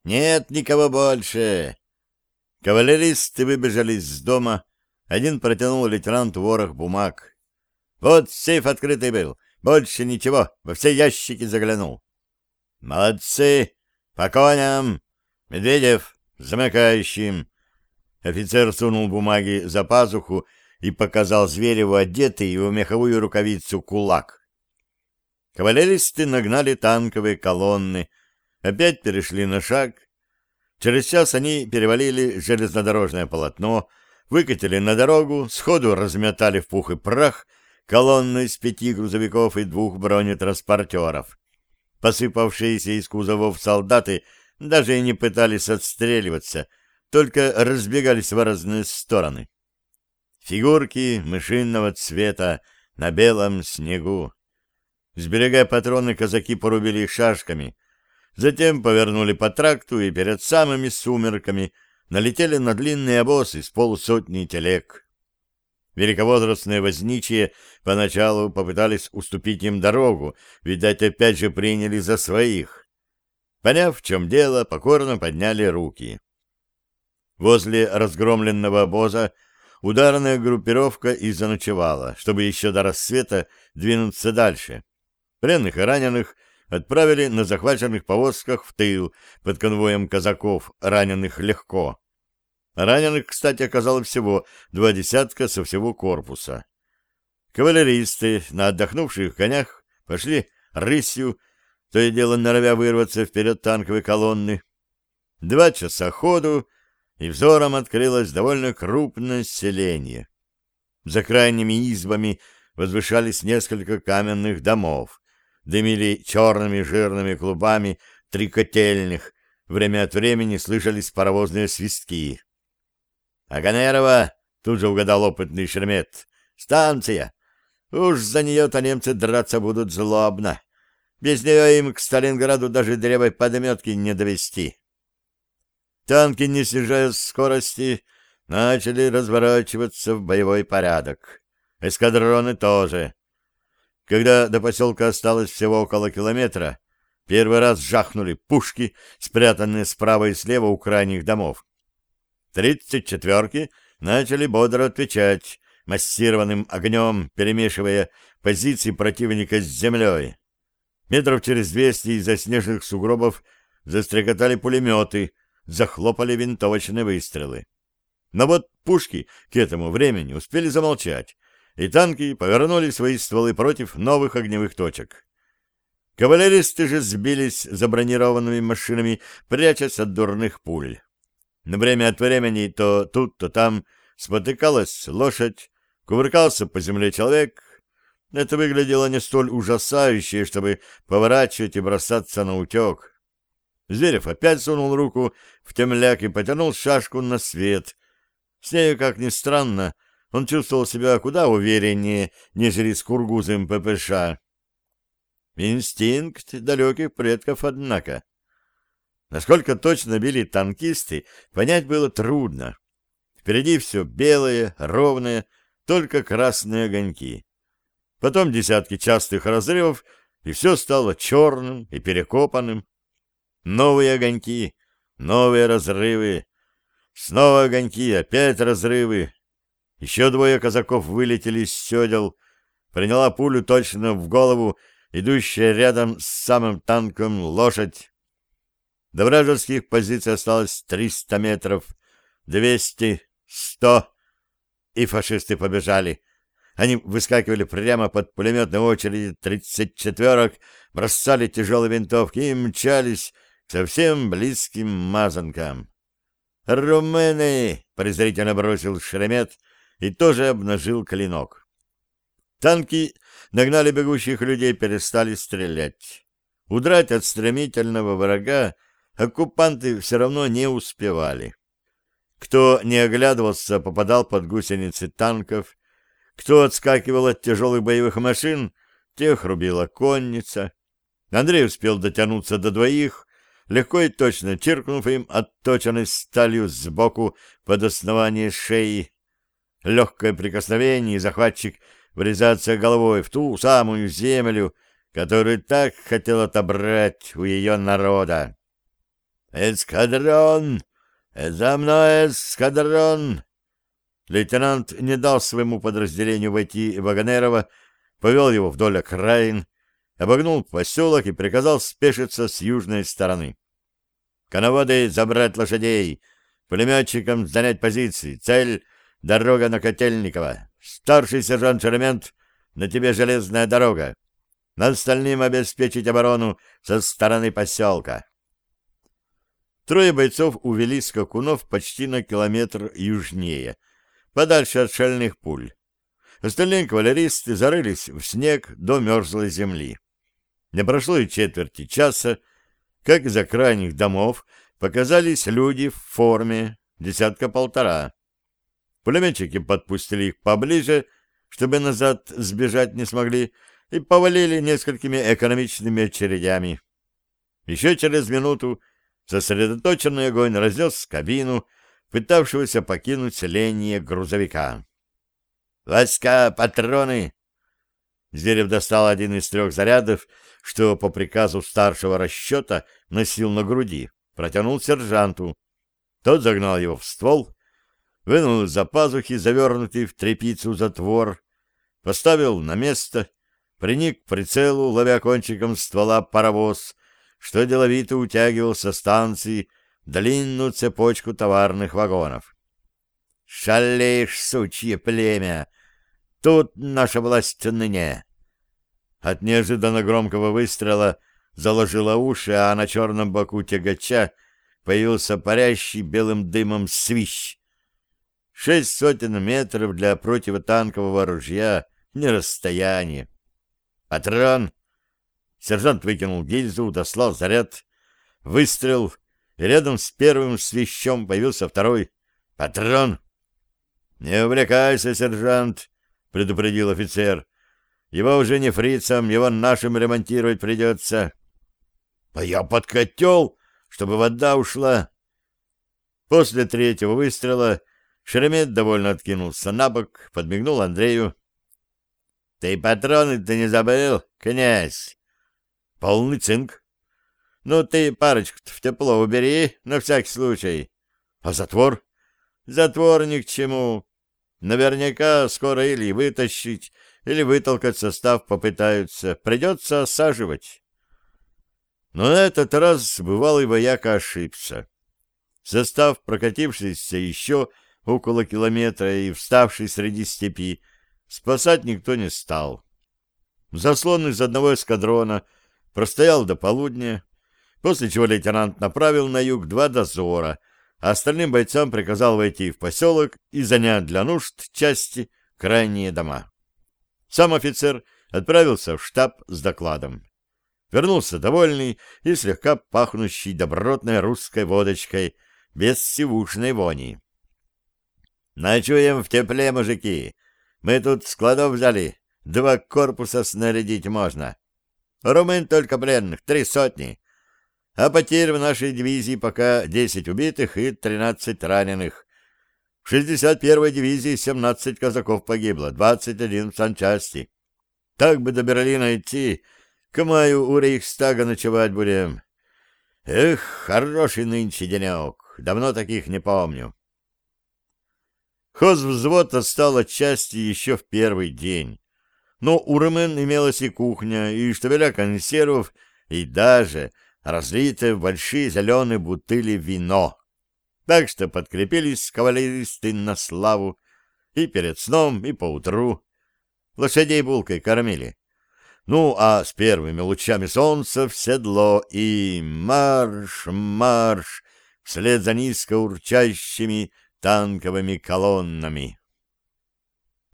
Нет никого больше. Кавалеристы выбежали из дома. Один протянул лейтенанту ворох бумаг. Вот сейф открытый был. Больше ничего. Во все ящики заглянул. Молодцы. По коням. Медведев, замыкающим. Офицер сунул бумаги за пазуху и показал Звереву одетый в меховую рукавицу кулак. Кавалеристы нагнали танковые колонны, опять перешли на шаг. Через час они перевалили железнодорожное полотно, выкатили на дорогу, сходу разметали в пух и прах колонну из 5 грузовиков и 2 бронетранспортеров. Посыпавшиеся из кузовов солдаты даже и не пытались отстреливаться, только разбегались в разные стороны. Фигурки мышиного цвета на белом снегу. Сберегая патроны, казаки порубили их шашками, затем повернули по тракту и перед самыми сумерками налетели на длинный обоз из 50 телег. Великовозрастные возничие поначалу попытались уступить им дорогу, видать, опять же приняли за своих. Поняв, в чем дело, покорно подняли руки. Возле разгромленного обоза ударная группировка и заночевала, чтобы еще до рассвета двинуться дальше. Пленных и раненых отправили на захваченных повозках в тыл под конвоем казаков, раненых легко. Раненых, кстати, оказалось всего 2 десятка со всего корпуса. Кавалеристы на отдохнувших конях пошли рысью, то и дело норовя вырваться вперед танковой колонны. 2 часа ходу, и взором открылось довольно крупное селение. За крайними избами возвышались несколько каменных домов, дымили черными жирными клубами 3 котельных, время от времени слышались паровозные свистки. «Аганерова!» — тут же угадал опытный Шеремет. «Станция! Уж за нее-то немцы драться будут злобно. Без нее им к Сталинграду даже древой подметки не довести». Танки, не снижая скорости, начали разворачиваться в боевой порядок. Эскадроны тоже. Когда до поселка осталось всего около километра, первый раз жахнули пушки, спрятанные справа и слева у крайних домов. 34-ки начали бодро отвечать массированным огнем, перемешивая позиции противника с землей. Метров через 200 из-за снежных сугробов застрекотали пулеметы, захлопали винтовочные выстрелы. Но вот пушки к этому времени успели замолчать, и танки повернули свои стволы против новых огневых точек. Кавалеристы же сбились за бронированными машинами, прячась от дурных пуль. Но время от времени то тут, то там спотыкалась лошадь, кувыркался по земле человек. Это выглядело не столь ужасающе, чтобы поворачивать и бросаться на утек. Зверев опять сунул руку в темляк и потянул шашку на свет. С нею, как ни странно, он чувствовал себя куда увереннее, нежели с кургузым ППШ. Инстинкт далеких предков, однако. Насколько точно били танкисты, понять было трудно. Впереди все белое, ровное, только красные огоньки. Потом десятки частых разрывов, и все стало черным и перекопанным. Новые огоньки, новые разрывы. Снова огоньки, опять разрывы. Еще 2 казаков вылетели из седел. Приняла пулю точно в голову идущая рядом с самым танком лошадь. До вражеских позиций осталось 300 метров, 200, 100, и фашисты побежали. Они выскакивали прямо под пулеметной очереди 34-ок, бросали тяжелые винтовки и мчались к совсем близким мазанкам. «Румыны!» — презрительно бросил Шеремет и тоже обнажил клинок. Танки нагнали бегущих людей, перестали стрелять. Удрать от стремительного врага оккупанты все равно не успевали. Кто не оглядывался, попадал под гусеницы танков. Кто отскакивал от тяжелых боевых машин, тех рубила конница. Андрей успел дотянуться до 2, легко и точно чиркнув им отточенной сталью сбоку под основание шеи. Легкое прикосновение, и захватчик врезается головой в ту самую землю, которую так хотел отобрать у ее народа. «Эскадрон! За мной эскадрон!» Лейтенант не дал своему подразделению войти в Вагонерово, повел его вдоль окраин, обогнул поселок и приказал спешиться с южной стороны. «Коноводы забрать лошадей, пулеметчикам занять позиции. Цель — дорога на Котельниково. Старший сержант Шеремет, на тебе железная дорога. Остальным обеспечить оборону со стороны поселка». Трое бойцов увели скакунов почти на километр южнее, подальше от шальных пуль. Остальные кавалеристы зарылись в снег до мерзлой земли. Не прошло и четверти часа, как из-за крайних домов показались люди в форме, 1.5. Пулеметчики подпустили их поближе, чтобы назад сбежать не смогли, и повалили несколькими экономичными очередями. Еще через минуту сосредоточенный огонь разнес кабину, пытавшегося покинуть селение грузовика. «Войска, патроны!» Зверев достал один из 3 зарядов, что по приказу старшего расчета носил на груди, протянул сержанту. Тот загнал его в ствол, вынул из-за пазухи завернутый в тряпицу затвор, поставил на место, приник к прицелу, ловя кончиком ствола паровоз, что деловито утягивал со станции длинную цепочку товарных вагонов. «Шалишь, сучье племя! Тут наша власть ныне!» От неожиданно громкого выстрела заложило уши, а на черном боку тягача появился парящий белым дымом свищ. 600 метров для противотанкового ружья — не расстояние. «Патрон!» Сержант выкинул гильзу, дослал заряд, выстрел, и рядом с первым свищом появился второй. «Патрон!» «Не увлекайся, сержант!» — предупредил офицер. «Его уже не фрицам, его нашим ремонтировать придется». «А я под котел, чтобы вода ушла». После 3-го выстрела Шеремет довольно откинулся на бок, подмигнул Андрею. «Ты патроны-то не забыл, князь?» «Полный цинк». «Ну ты парочку-то в тепло убери, на всякий случай». «А затвор?» «Затвор ни к чему. Наверняка скоро или вытащить, или вытолкать состав попытаются. Придется осаживать». Но на этот раз бывалый вояка ошибся. Состав, прокатившийся еще около километра и вставший среди степи, спасать никто не стал. Заслон из одного эскадрона простоял до полудня, после чего лейтенант направил на юг 2 дозора, а остальным бойцам приказал войти в поселок и занять для нужд части крайние дома. Сам офицер отправился в штаб с докладом. Вернулся довольный и слегка пахнущий добротной русской водочкой, без сивушной вони. «Ночуем в тепле, мужики. Мы тут складов взяли, 2 корпуса снарядить можно. Румын только пленных, 300. А потерь в нашей дивизии пока 10 убитых и 13 раненых. В 61-й дивизии 17 казаков погибло, 21 в санчасти. Так бы до Берлина идти, к маю у Рейхстага ночевать будем. Эх, хороший нынче денек, давно таких не помню». Хозвзвод отстал от части еще в первый день. Но у румын имелась и кухня, и штабеля консервов, и даже разлитое в большие зеленые бутыли вино. Так что подкрепились кавалеристы на славу и перед сном, и поутру. Лошадей булкой кормили. Ну, а с первыми лучами солнца в седло и марш, марш, вслед за низко урчащими танковыми колоннами.